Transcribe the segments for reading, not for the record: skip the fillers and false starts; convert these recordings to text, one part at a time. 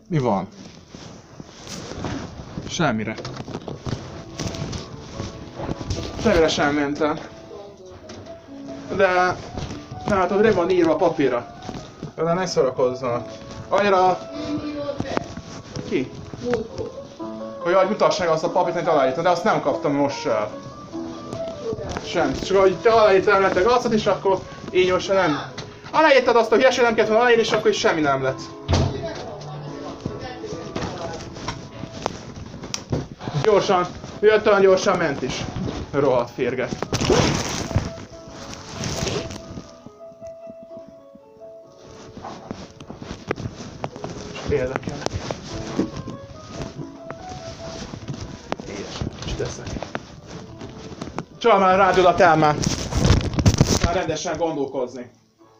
Mi van? Semmire. Semmire sem mentem. De... nem, hát ott van írva a papírra. De ne szórakozzanak. Annyira... Ki? Hogy mutass meg azt a papírt, amit aláírtam, de azt nem kaptam most el. Sem. Csak ahogy te aláírtál lettek arcot, és akkor így most nem. Aláírtad azt a hülyeség, nem kellett volna aláírni, és akkor is semmi nem lett. Gyorsan, jött olyan gyorsan, ment is. Rohadt férge. Érdekel. Édes, kicsit eszek. Csal már rád a telmát. Már rendesen gondolkozni.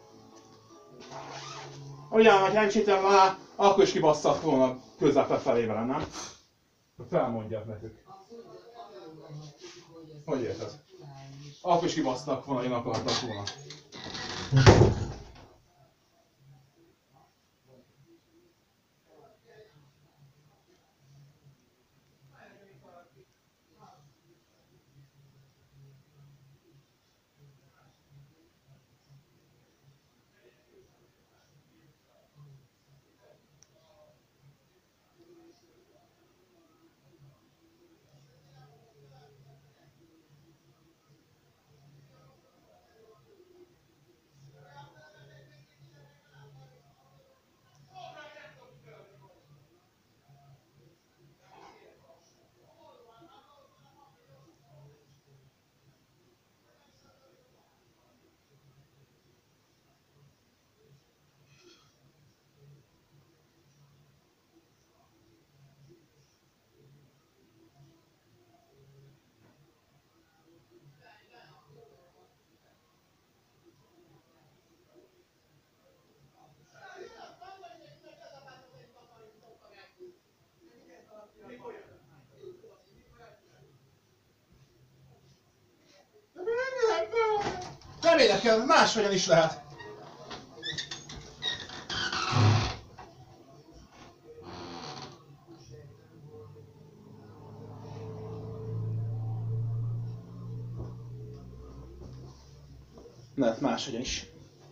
Olyan, hogy nem csítem már, akkor is kibasszat volna közepre felé velem, nem? Felmondjad nekük. Hogy érted? Akkor is kibasztak volna, én akartak volna. Nem érdekel, máshogyan is lehet. Lehet máshogyan is.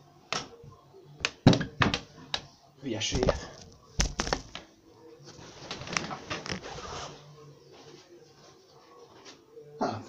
Hülyeséget. Hát.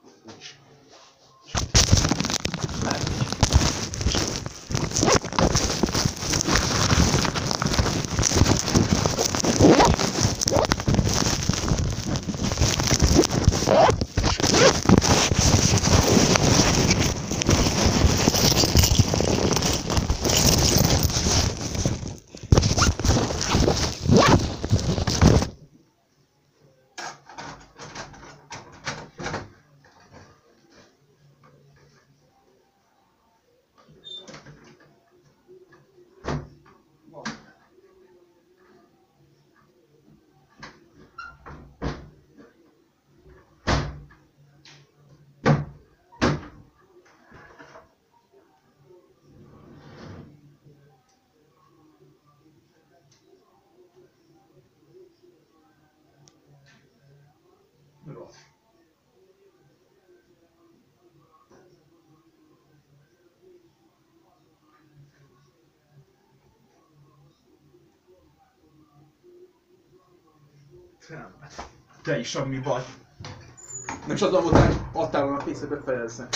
Rossz. Te is semmi baj. Nem is azon volt, hogy adtál volna a pénzt, befejezze.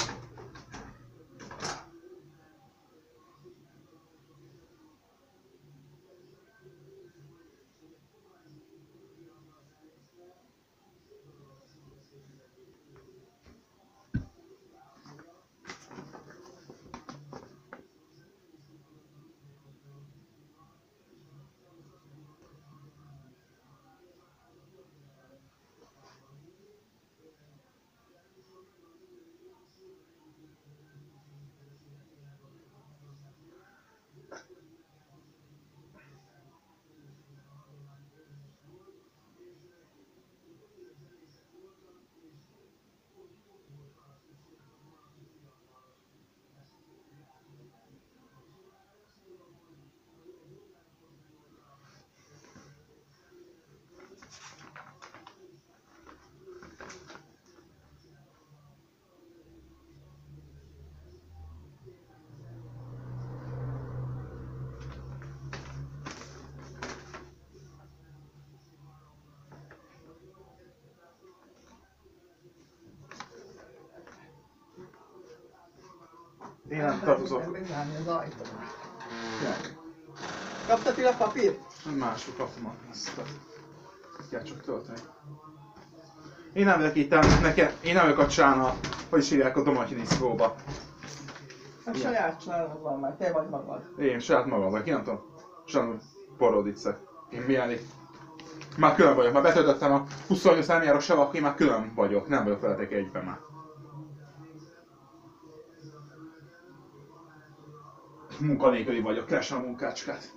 Én nem tartozok. Bezárni az ajtót. Ja. Kaptad a papírt? Nem mások kaptam azt. Kell csak tölteni. Én nem vagyok itt, én nem vagyok a csána, hogy is hívják a Domatyini szkóba. A saját családod van már, te vagy magad. Én saját magam vagyok, én nem tudom. Sajnos parodicek. Én milyen itt. Már külön vagyok, már betöltöttem a 28 elmjárok savakkal, én már külön vagyok, nem vagyok veletek egyben már. Munkanélküli vagyok, keresem a munkácskát.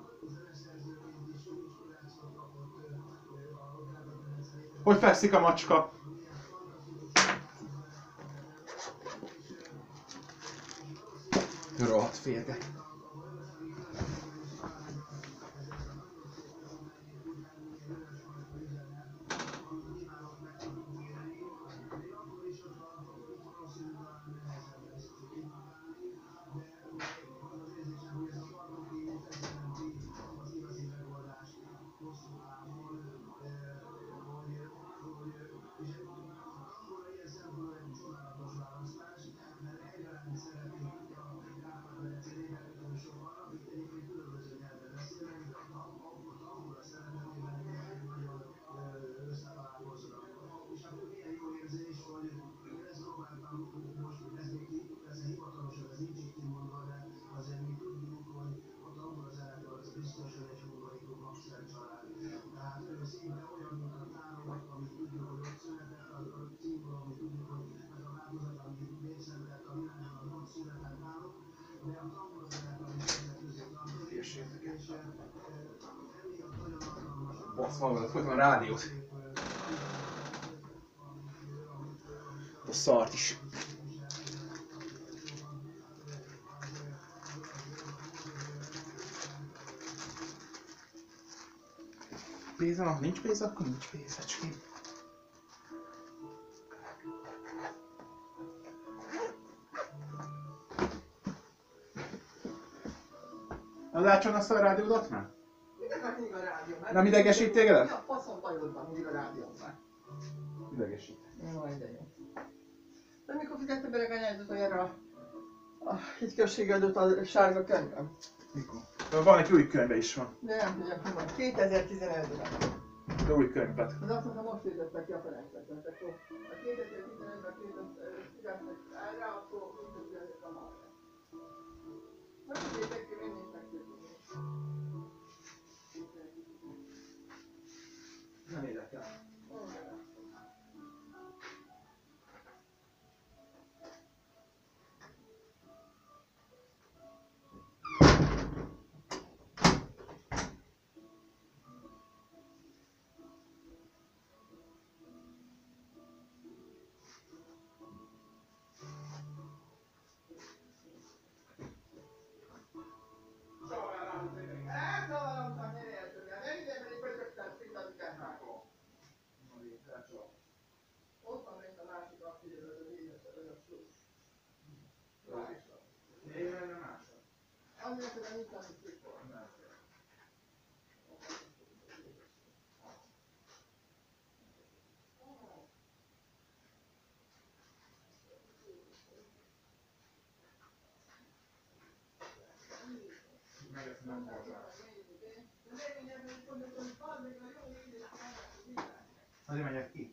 Hogy fekszik a macska? Rohadt férge. Basz magadat, folyton a rádiót. A szart is. Pénzem, ha nincs pénz, akkor nincs pénzecském. Leállítson azt a rádiódat már? Mindennek mindig a rádió, mert... Nem idegesít tégedet? Mi a faszom bajod van mindig a rádióban? Idegesít. Jó, ide jó. De mikor fizette be a erre a hitközségedőt a sárga könyvem? Mikor? Van egy új könyve is van. De nem tudjam, hogy van. 2015-ben. De új könyvet. Az azt mondta, most hirdettek ki a felejtettet. Akkor a 2015-ben fizettek erre, akkor úgy fizettek a marra. Nem tudjátok ki, én is megtudni. Nem érdekel. Ott van még a másik aktív, az édesebb, ez a plusz. Azért, hogy nincs annyi trükkor. Azért megyek ki.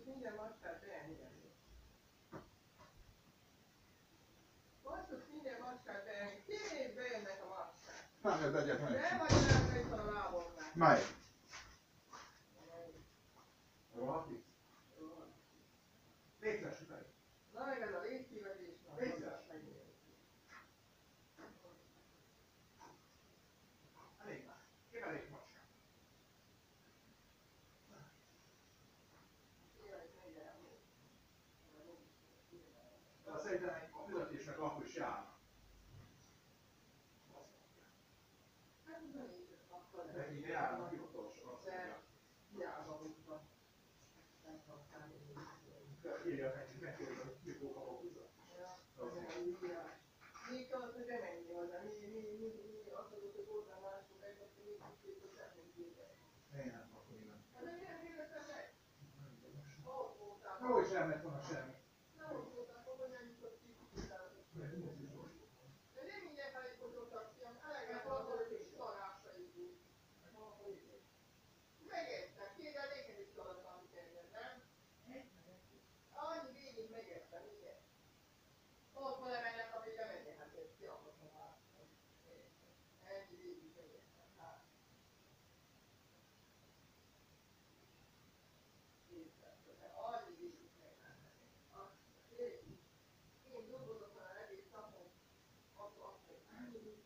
minden macskát beengedni. Basszus, minden macskát beengedni. Kérjék, bejönnek a macskák. Nem, ez egyetlen. Nem vagy rá, itt a lábomnál. Melyik? Rohati? Létszes meg. Na meg ez a létszívetés, Létszes. Elég már. Én elég macskát. De szerintem egy fizetésnek akkor is járna. Neki járnak hivatalosan, azt mondja. Írja neki, hogy mikor kapok vizet. Mi kell, hogy nem ennyi hozzá, mi azt mondod, hogy hozzá mások egy, akkor mi kicsit semmit képen. Én nem kapok minden. Hát de milyen kérdeztem meg? Ott voltál. Jó is nem lett volna semmi. Nem ott voltál, hogy nem jutott ki. De nem mindjárt elfogyottak, fiam, eleget van, hogy is szarásra jutunk. Megértem, kérdez, neked is szaladtam, kérdez, nem? Annyi végig megértem, igen. Ott van emelnek, ami bemenjen, hát ezt kiakarom már. Ennyi végig megértem, hát. Annyi végig megértem. Én dolgozok már egész napon, akkor ennyi.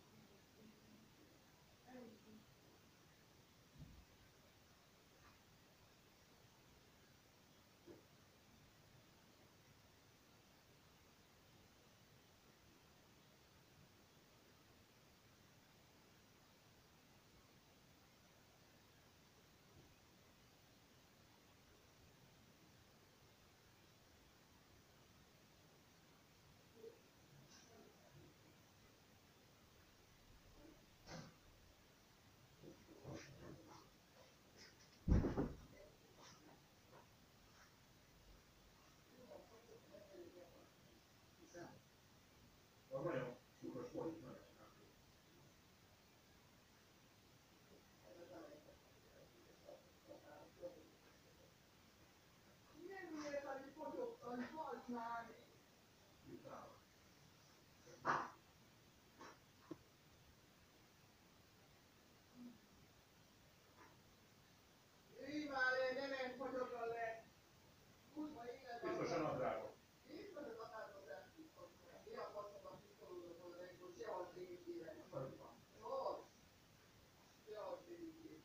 Az nagyon cukros volt, nagyon csináltuk. Nem miért, hogy fogyottan, halt már. Ülj már le, nem egy fogyottan le. Húzva élet. Biztosan a drága. Biztos az akárhoz elszívhatni. Mi a faszokat tisztolódott hozzá, hogy sehol segítségére. Nos, sehol segítségére.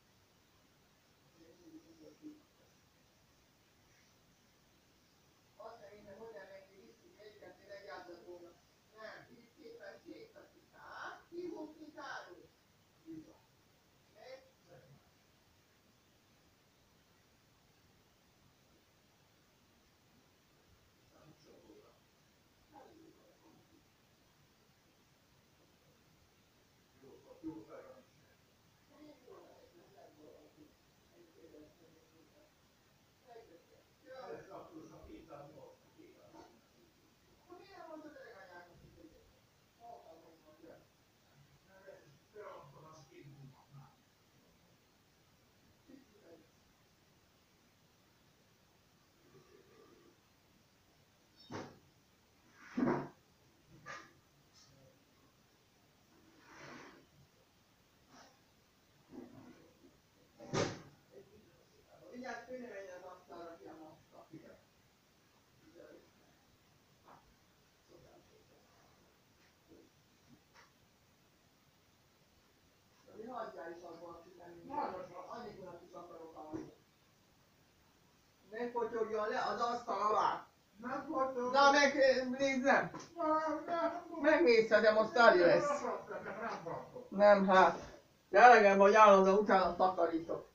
Azt nem minden, hogyan neki visszük egyiket, tényleg játszat volna. Nem, itt képen sétasztik. Hát, hívunk ki tárul. Meg? Jó felra. Ez akkor a 208. Akkor miért nem mondod el anyának, hogy tegye? Halkan megmondja. Akkor az két munkatnál. Vigyázz, hogy ne menjen az asztalra ki a macska. Igen. Mi hagyjál is abban a süteményt. Annyikunat is akarok aludni. Ne potyogjon le az asztal alá. Nem volt. Na megnézzem. Megnézhetem, most tali lesz. Nem, hát. Elegem vagy állandóan utána takarítok.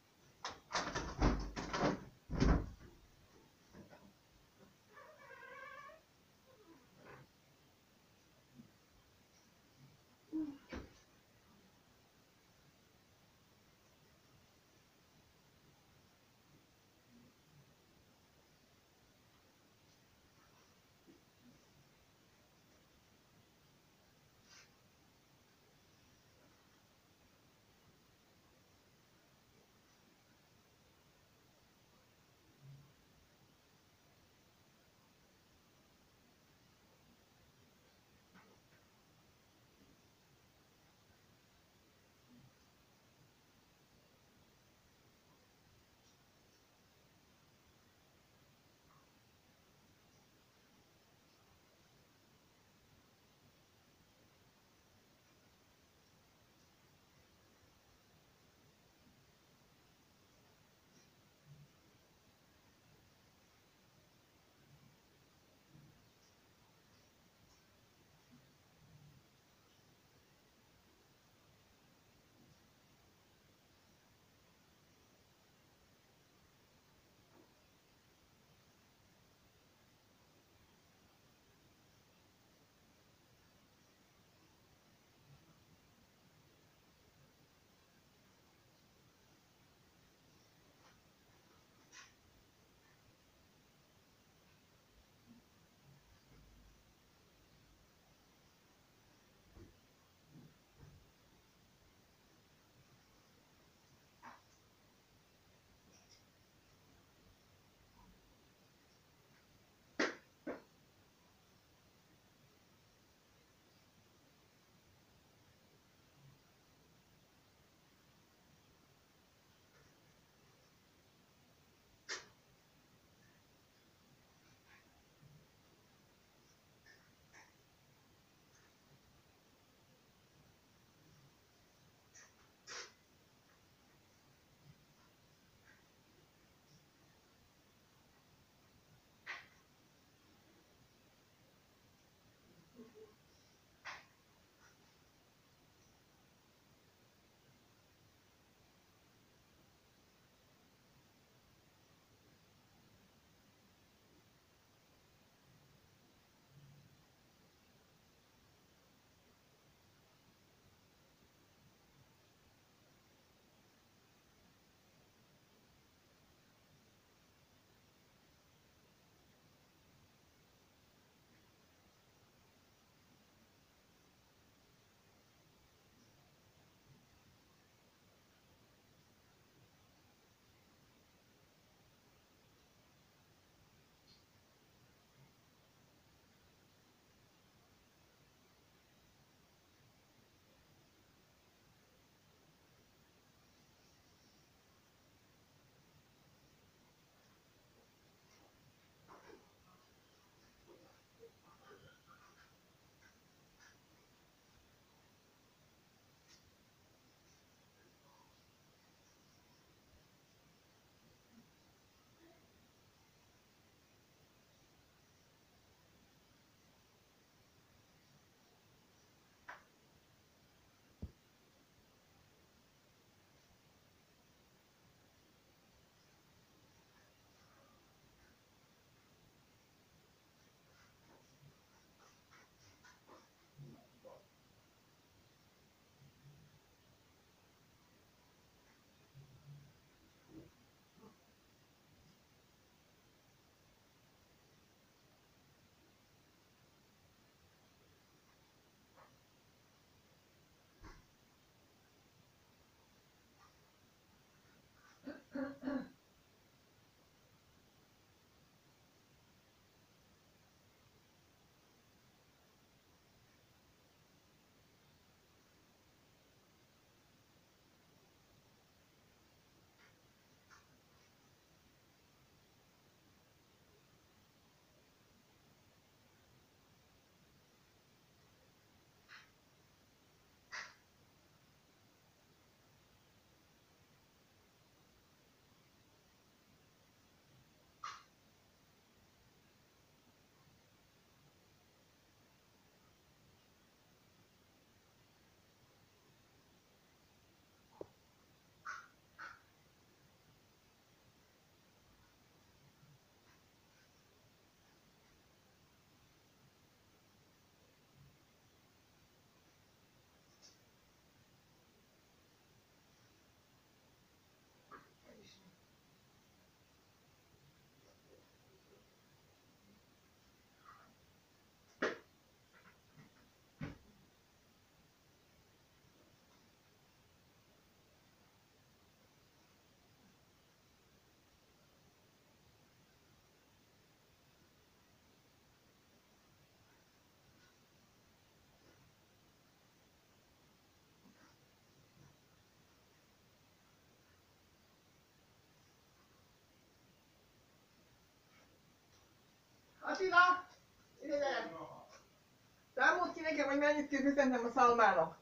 Attila! Ide gyere! Számolt ki nekem, hogy mennyit kell fizetnem a szalmának.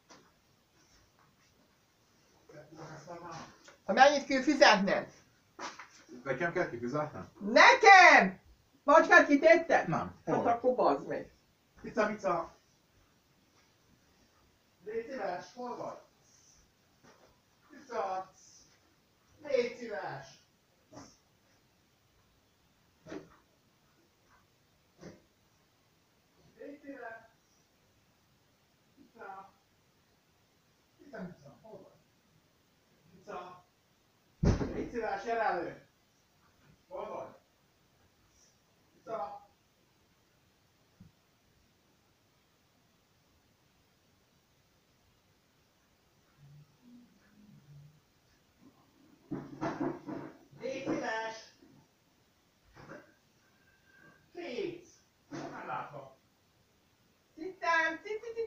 Ha mennyit kell fizetnem? Nekem kell kifizetnem? Nekem! Macskát kitetted? Nem. Hát Hol? akkor bazd meg. Pica. Légy szíves, hol vagy? Pica. Légy szíves. Légy szíves. Pica. Pica, hol vagy? Pica. Légy szíves, gyere elő. Hol vagy? Pica. Légy szíves! Kész! Nem látom. Citám!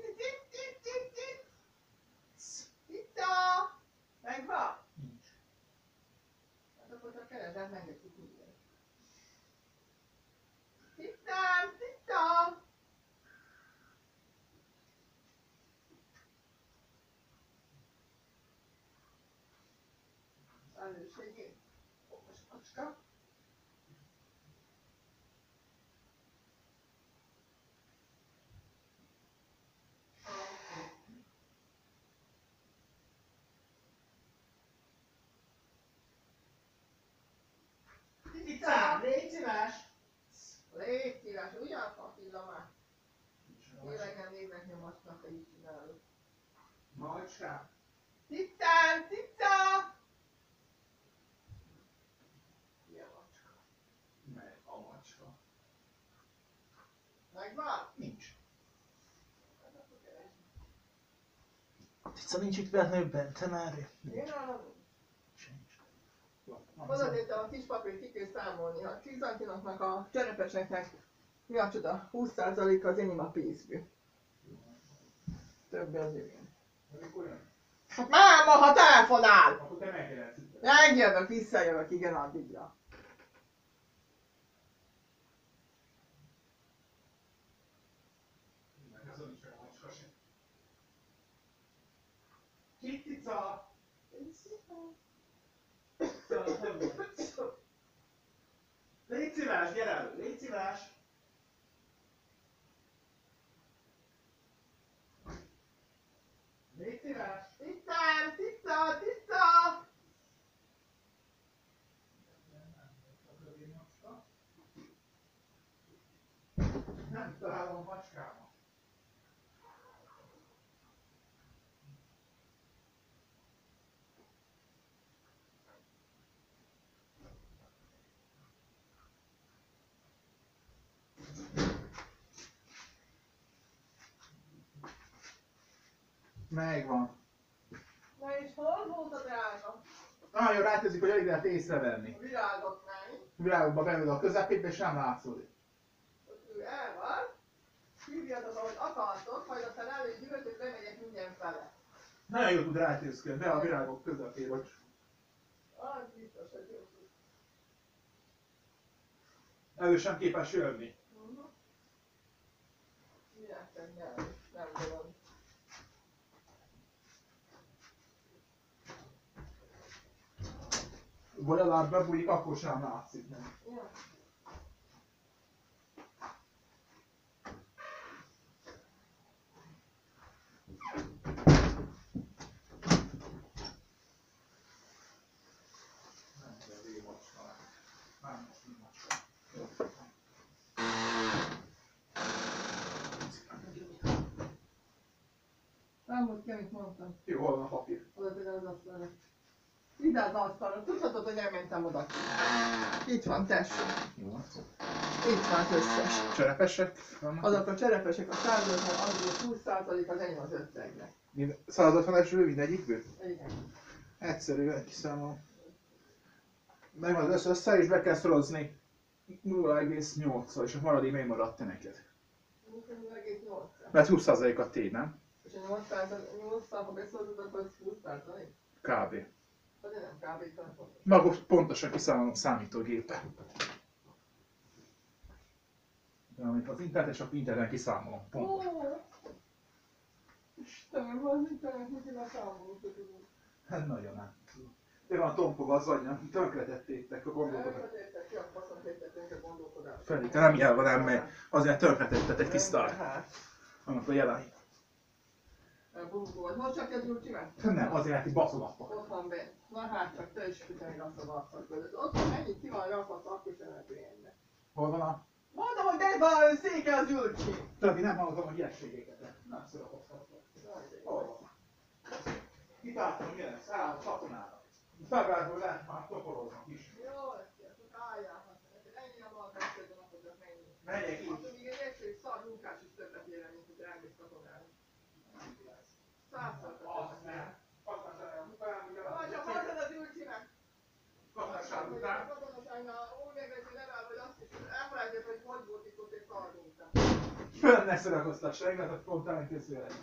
Cica! Megvan? Nincs. Hát akkor csak keresed, megnézzük mindent. Citám! Cica! Előségén. Okos macska. Cica! Légy szíves! Légy szíves, ugyan Attila már? Élegen néznek nyomasnak, hogy így csinálod. Macskám! Cicám! Cica! Ilyen macska. Meg a macska. Megvan? Nincs. Hát akkor keresd. Cica nincs itt Vernőben, te már? Én arra Sincs. odatettem a kis papírt, ki kell számolni. A kizantinoknak, a cserepeseknek mi a csoda? 20% az enyém a pénzből. Többi az jövő. Amikor jön? Hát máma, ha telefonál! Akkor te megjelensz. Megjövök, visszajövök, igen, addigra. Meg azon nincs meg a macska sem. Cica! Légy szíves, gyere elő! Légy szíves! Légy szíves! Tisztán, tiszta, tiszta! Nem találom a macskámat. Megvan. Na és hol volt a drága? Nagyon rátözik, hogy alig lehet észrevenni. A virágoknál. Virágokba beül a közepébe és nem látszódik. Ott ő el van. Hívjatok, ahogy akartok, majd aztán előgyűltök, bemegyek mindenfele. Nagyon jól tud rátészkedni, de a virágok közepébe. Az biztos, hogy jó tud. Elő sem képes jönni. Miért nem tudom. Vagy a láb bebújik, akkor sem látszik. Ja. Elmúlt ki, amit mondtam. Jó, hol van a papír? Oda tegyem az asztalra. Ide az asztalra. Tudhatod, hogy elmentem oda. Itt van, tessék. Jó. Itt van az összes. Cserepesek vannak? Azok a cserepesek a 150, az 20% az enyém az összegnek. 150-esről mindegyikből? Igen. Egyszerűen kiszámolom. Megvan az össze, és be kell szorozni 0,8-szal, és a maradék még maradt te neked. 0,8. Mert 20%-at téd, nem? És a 8-szal, ha beszólod, akkor az 20%? Kb. De nem kb. Talán pontos. Na, akkor pontosan kiszámolom számítógépen. Amit az internet, és akkor interneten kiszámolom. Pont. Istenem, az internet mit a számolót tudunk. Hát nagyon nem. De van tompog az agyam, tönkretettétek a gondolkodást. Elvetettek ki a faszon tettetek a gondolkodást. Feri, te nem jel nem megy. Azért tönkretetted kis sztár. Hát. Annak a jelenik. Bunkó vagy. Most csak kezdjük csinálni? Nem, azért ki baszogattak. Ott van bent. Na hát csak te is figyelj azt a basszak között. Ott van mennyit ki van rakva a szakköszönhetőjénbe. Hol van a... Mondom, hogy de van széke az Gyurcsi. Többi nem hallgatom a hülyeségeket. Nem szólok hol van. Itt álltam, mi lesz? Áll a csatornára. Februárból lehet már toporoznak is. Jó, ezt álljál. Ennyi a mal kezdődön, akkor csak mennyi. Megyek így. Attól még egy egyszerű szar munkás is többet ér, mint hogy elmész katonára. 100-szor Azt nem. Katonaság után, ugye? vagy ha mondod az Gyurcsinak. Katonaság után. A katonaságnál úgy megveszi legalább, hogy azt is elfelejtett, hogy hogy volt itt ott egy kardunta. Föl ne szórakoztass, renget a spontán intézőjelet.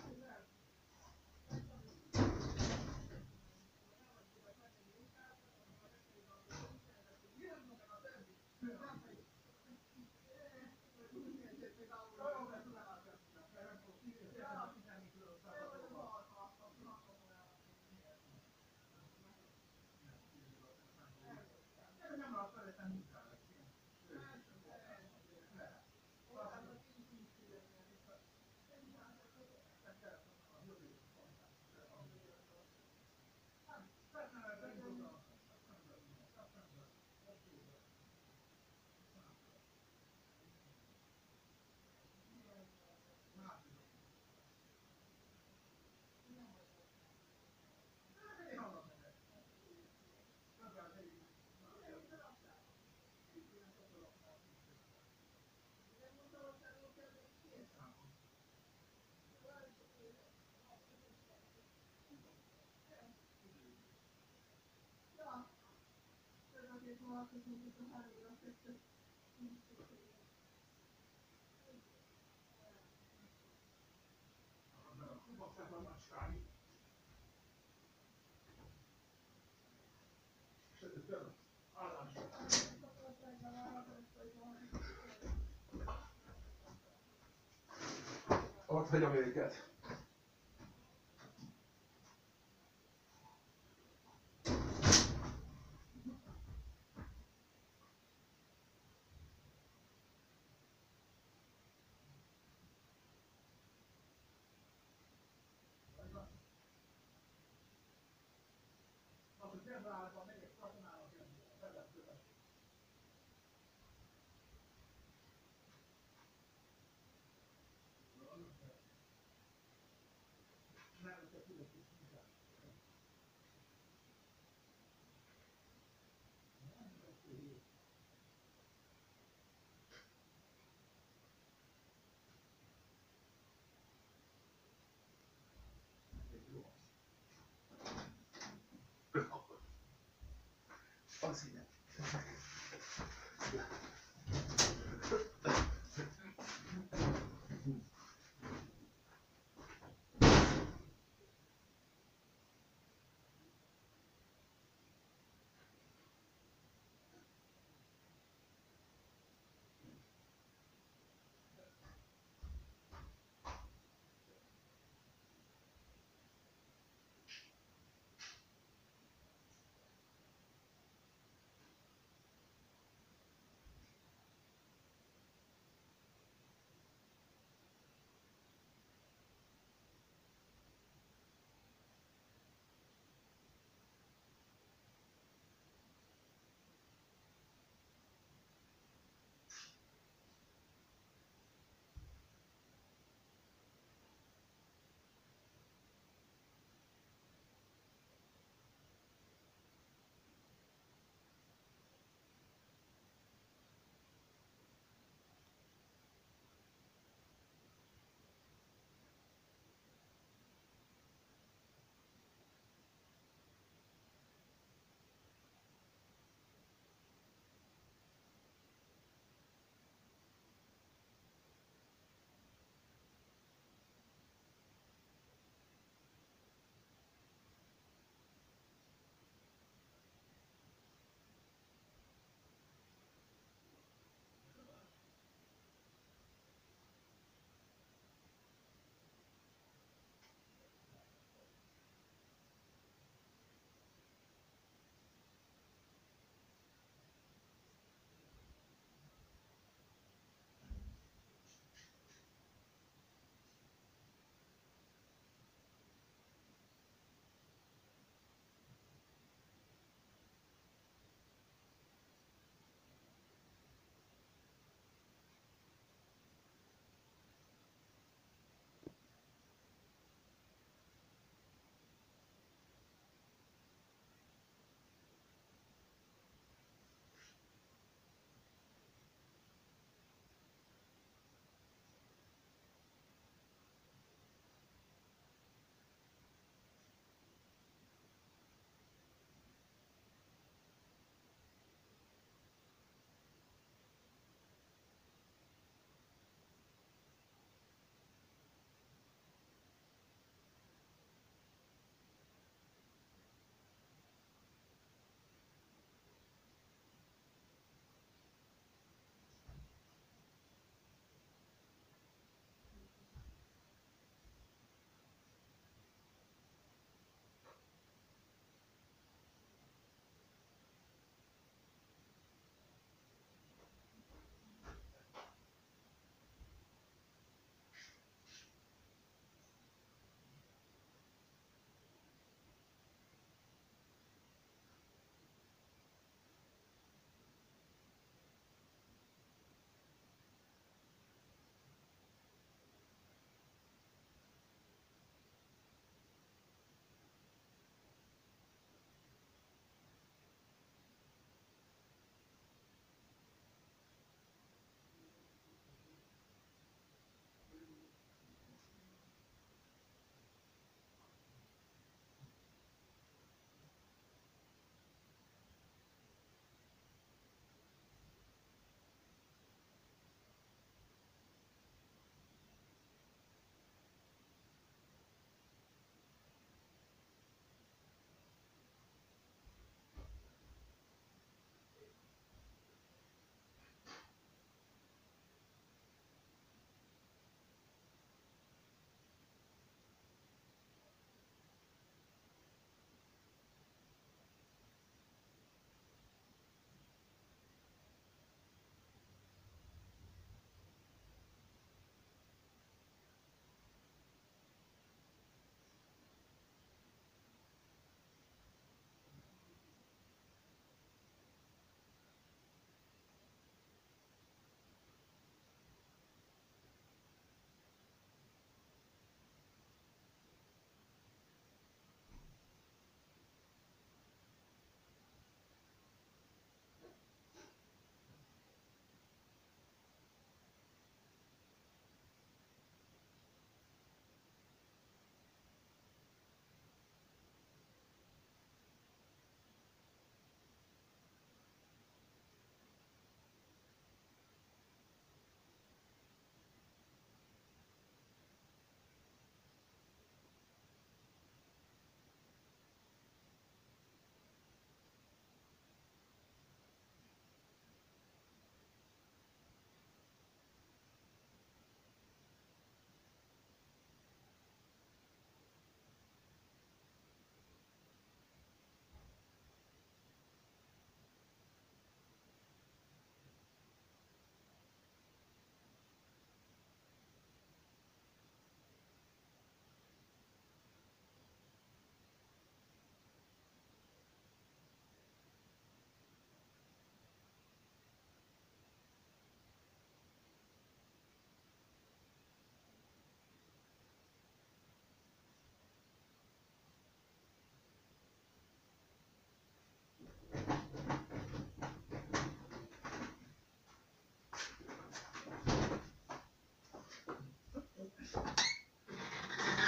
Ott hagyom őket. Az ide.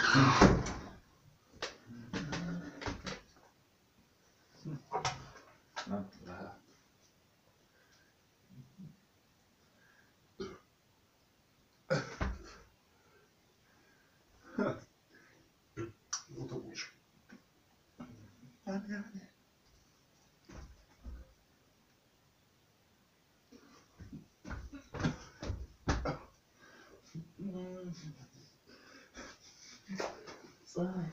Nem lehet. Utóbb is. Száj.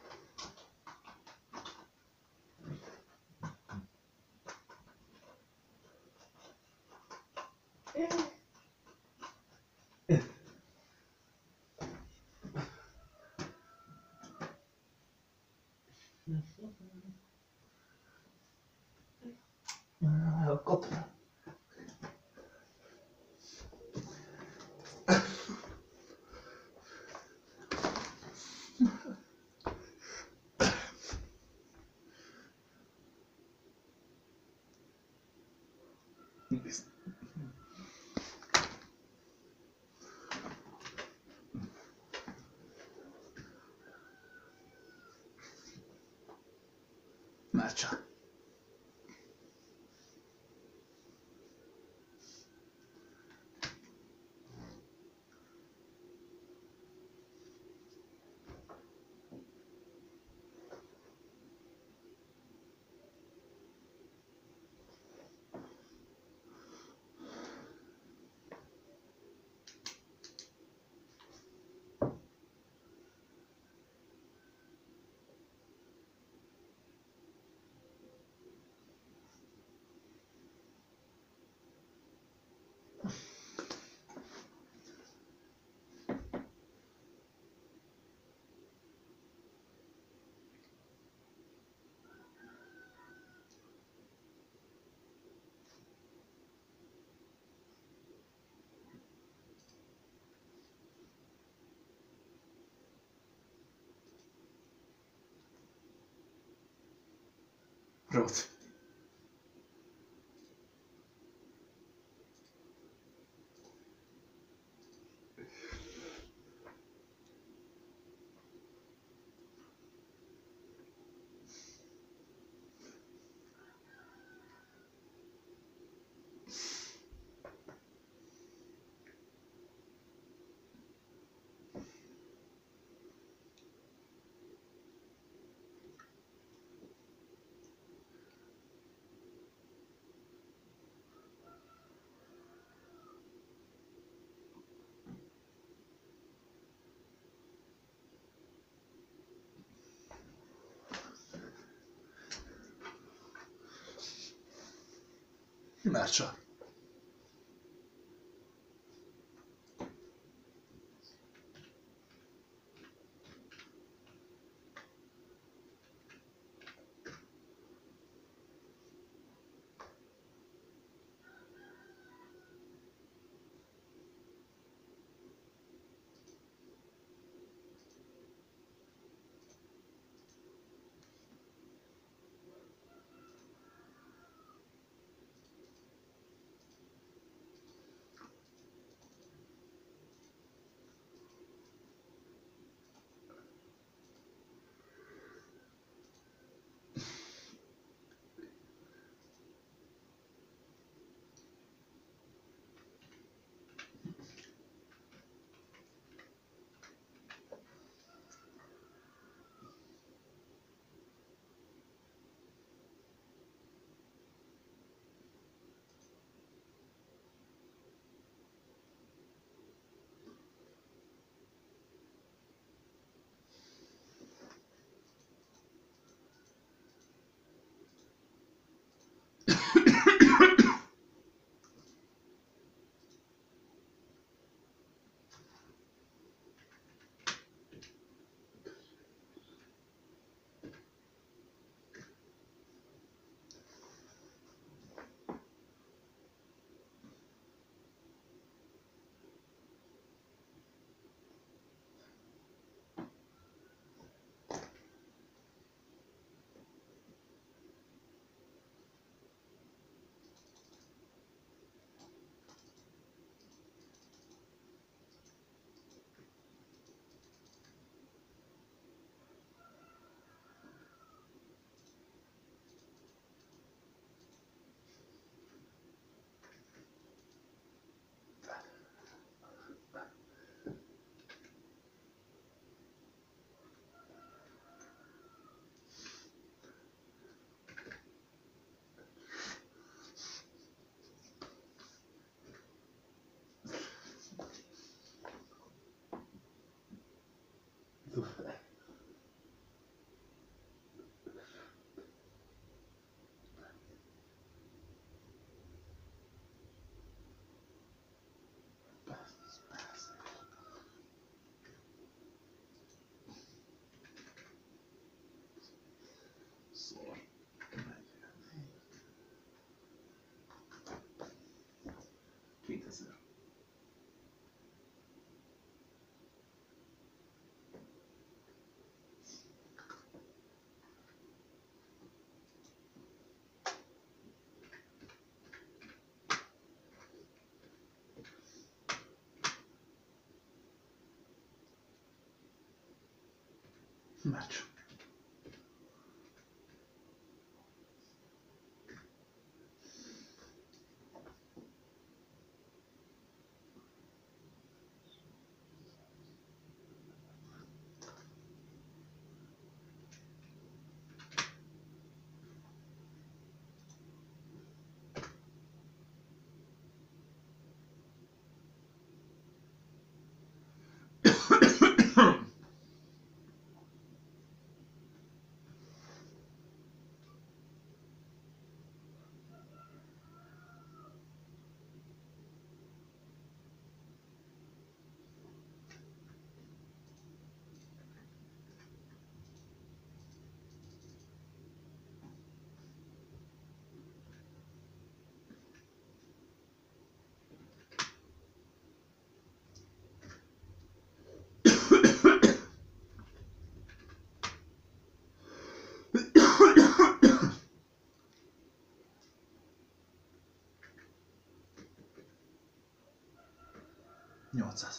Elakadt. Már csak. Rossz. Már csak. Meccs. $800.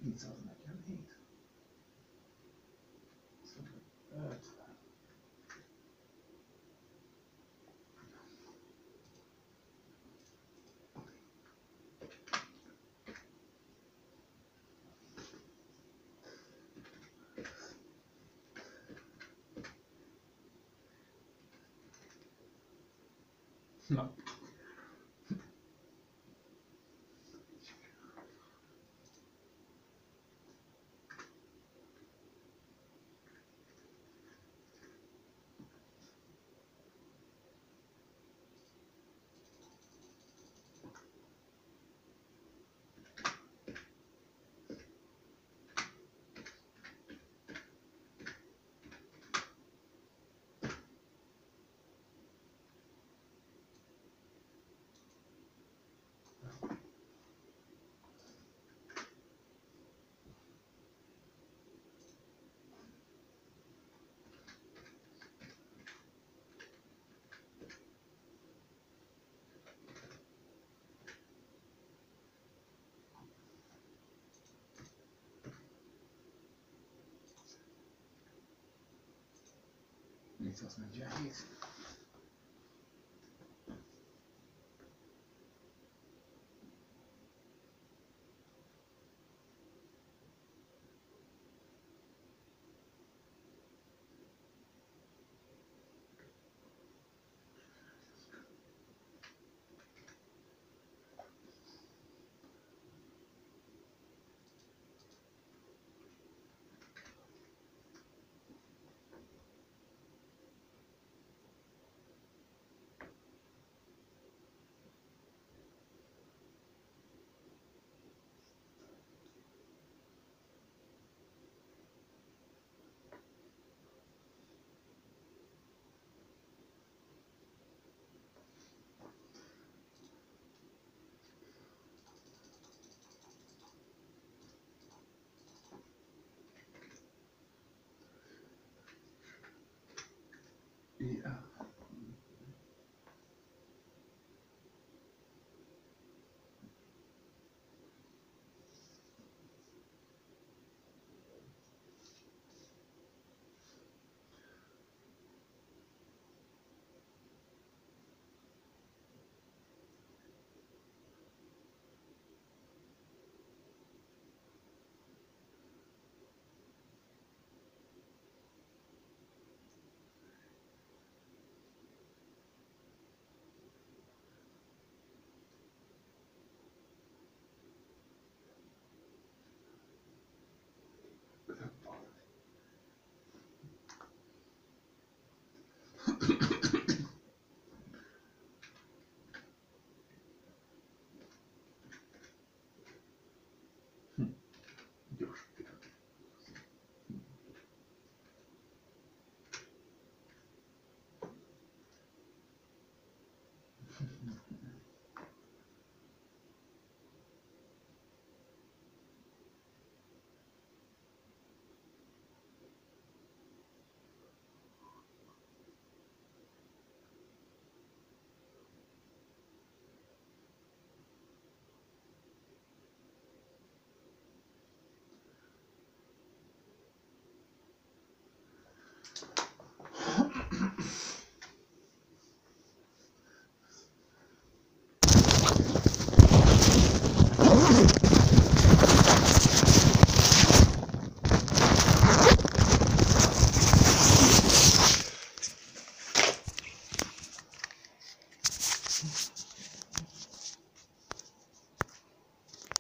447. 50. Na. Mit azt mondja, 7.